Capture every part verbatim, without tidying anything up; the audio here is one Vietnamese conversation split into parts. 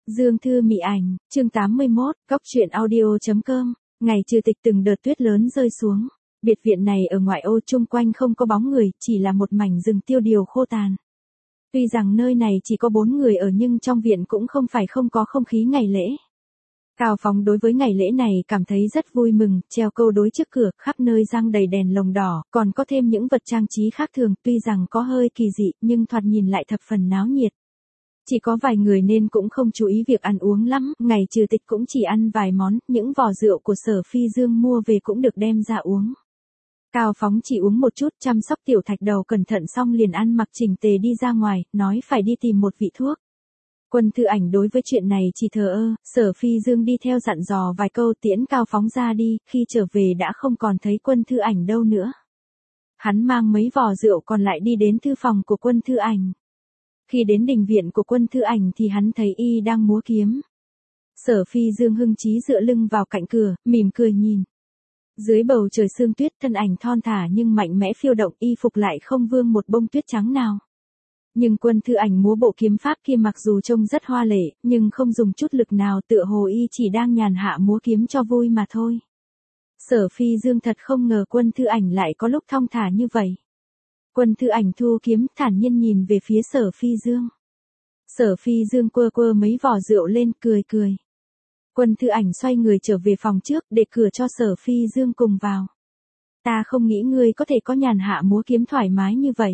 Dương Thư Mị Ảnh, chương tám mươi mốt, góc truyện audio chấm com. Ngày trừ tịch từng đợt tuyết lớn rơi xuống. Biệt viện này ở ngoại ô chung quanh không có bóng người, chỉ là một mảnh rừng tiêu điều khô tàn. Tuy rằng nơi này chỉ có bốn người ở nhưng trong viện cũng không phải không có không khí ngày lễ. Cao Phóng đối với ngày lễ này cảm thấy rất vui mừng, treo câu đối trước cửa, khắp nơi răng đầy đèn lồng đỏ, còn có thêm những vật trang trí khác thường, tuy rằng có hơi kỳ dị, nhưng thoạt nhìn lại thập phần náo nhiệt. Chỉ có vài người nên cũng không chú ý việc ăn uống lắm, ngày trừ tịch cũng chỉ ăn vài món, những vò rượu của Sở Phi Dương mua về cũng được đem ra uống. Cao Phóng chỉ uống một chút, chăm sóc tiểu thạch đầu cẩn thận xong liền ăn mặc chỉnh tề đi ra ngoài, nói phải đi tìm một vị thuốc. Quân Thư Ảnh đối với chuyện này chỉ thờ ơ, Sở Phi Dương đi theo dặn dò vài câu tiễn Cao Phóng ra đi, khi trở về đã không còn thấy Quân Thư Ảnh đâu nữa. Hắn mang mấy vò rượu còn lại đi đến thư phòng của Quân Thư Ảnh. Khi đến đình viện của Quân Thư Ảnh thì hắn thấy y đang múa kiếm. Sở Phi Dương hưng trí dựa lưng vào cạnh cửa, mỉm cười nhìn. Dưới bầu trời sương tuyết thân ảnh thon thả nhưng mạnh mẽ phiêu động, y phục lại không vương một bông tuyết trắng nào. Nhưng Quân Thư Ảnh múa bộ kiếm pháp kia mặc dù trông rất hoa lệ, nhưng không dùng chút lực nào, tựa hồ y chỉ đang nhàn hạ múa kiếm cho vui mà thôi. Sở Phi Dương thật không ngờ Quân Thư Ảnh lại có lúc thong thả như vậy. Quân Thư Ảnh thu kiếm thản nhiên nhìn về phía Sở Phi Dương. Sở Phi Dương quơ quơ mấy vò rượu lên cười cười. Quân Thư Ảnh xoay người trở về phòng trước để cửa cho Sở Phi Dương cùng vào. Ta không nghĩ ngươi có thể có nhàn hạ múa kiếm thoải mái như vậy.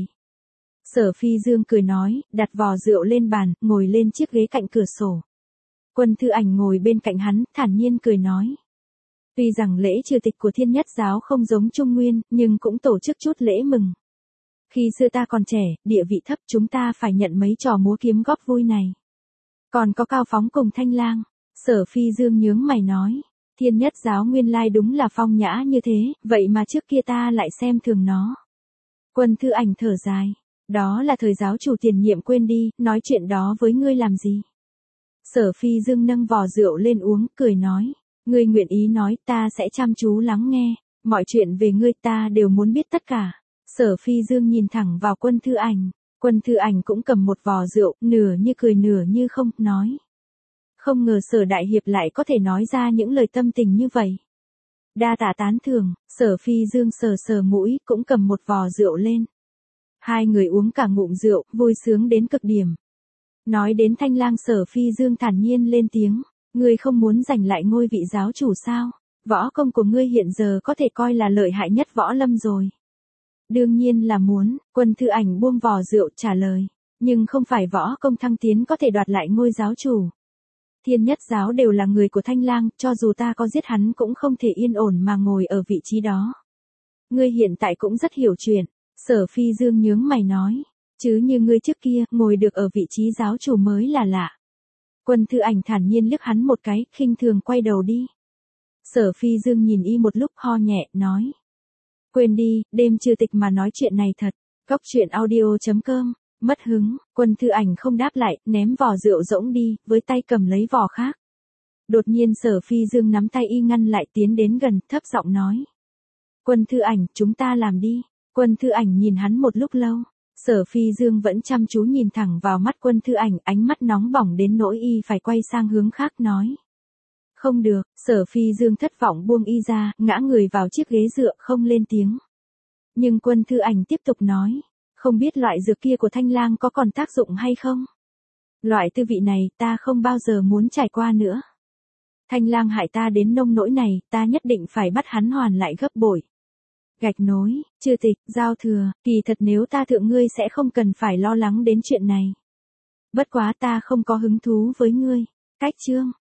Sở Phi Dương cười nói, đặt vò rượu lên bàn, ngồi lên chiếc ghế cạnh cửa sổ. Quân Thư Ảnh ngồi bên cạnh hắn, thản nhiên cười nói. Tuy rằng lễ trừ tịch của Thiên Nhất Giáo không giống Trung Nguyên, nhưng cũng tổ chức chút lễ mừng. Khi xưa ta còn trẻ, địa vị thấp, chúng ta phải nhận mấy trò múa kiếm góp vui này. Còn có Cao Phóng cùng Thanh Lang. Sở Phi Dương nhướng mày nói. Thiên Nhất Giáo nguyên lai đúng là phong nhã như thế, vậy mà trước kia ta lại xem thường nó. Quân Thư Ảnh thở dài. Đó là thời giáo chủ tiền nhiệm quên đi, nói chuyện đó với ngươi làm gì. Sở Phi Dương nâng vò rượu lên uống, cười nói. Ngươi nguyện ý nói, ta sẽ chăm chú lắng nghe, mọi chuyện về ngươi ta đều muốn biết tất cả. Sở Phi Dương nhìn thẳng vào Quân Thư Ảnh. Quân Thư Ảnh cũng cầm một vò rượu, nửa như cười nửa như không, nói. Không ngờ Sở Đại Hiệp lại có thể nói ra những lời tâm tình như vậy. Đa tạ tán thưởng. Sở Phi Dương sờ sờ mũi, cũng cầm một vò rượu lên. Hai người uống cả ngụm rượu, vui sướng đến cực điểm. Nói đến Thanh Lang, Sở Phi Dương thản nhiên lên tiếng. Ngươi không muốn giành lại ngôi vị giáo chủ sao? Võ công của ngươi hiện giờ có thể coi là lợi hại nhất võ lâm rồi. Đương nhiên là muốn. Quân Thư Ảnh buông vò rượu trả lời. Nhưng không phải võ công thăng tiến có thể đoạt lại ngôi giáo chủ. Thiên Nhất Giáo đều là người của Thanh Lang, cho dù ta có giết hắn cũng không thể yên ổn mà ngồi ở vị trí đó. Ngươi hiện tại cũng rất hiểu chuyện. Sở Phi Dương nhướng mày nói. Chứ như ngươi trước kia, ngồi được ở vị trí giáo chủ mới là lạ. Quân Thư Ảnh thản nhiên liếc hắn một cái, khinh thường quay đầu đi. Sở Phi Dương nhìn y một lúc, ho nhẹ, nói. Quên đi, đêm trừ tịch mà nói chuyện này thật. Góc truyện audio chấm com. Mất hứng, Quân Thư Ảnh không đáp lại, ném vò rượu rỗng đi, với tay cầm lấy vò khác. Đột nhiên Sở Phi Dương nắm tay y ngăn lại, tiến đến gần, thấp giọng nói. Quân Thư Ảnh, chúng ta làm đi. Quân Thư Ảnh nhìn hắn một lúc lâu. Sở Phi Dương vẫn chăm chú nhìn thẳng vào mắt Quân Thư Ảnh, ánh mắt nóng bỏng đến nỗi y phải quay sang hướng khác nói. Không được. Sở Phi Dương thất vọng buông y ra, ngã người vào chiếc ghế dựa, không lên tiếng. Nhưng Quân Thư Ảnh tiếp tục nói. Không biết loại dược kia của Thanh Lang có còn tác dụng hay không? Loại tư vị này ta không bao giờ muốn trải qua nữa. Thanh Lang hại ta đến nông nỗi này, ta nhất định phải bắt hắn hoàn lại gấp bội. Gạch nối, trừ tịch, giao thừa, kỳ thật nếu ta thượng ngươi sẽ không cần phải lo lắng đến chuyện này. Bất quá ta không có hứng thú với ngươi. Cách chương.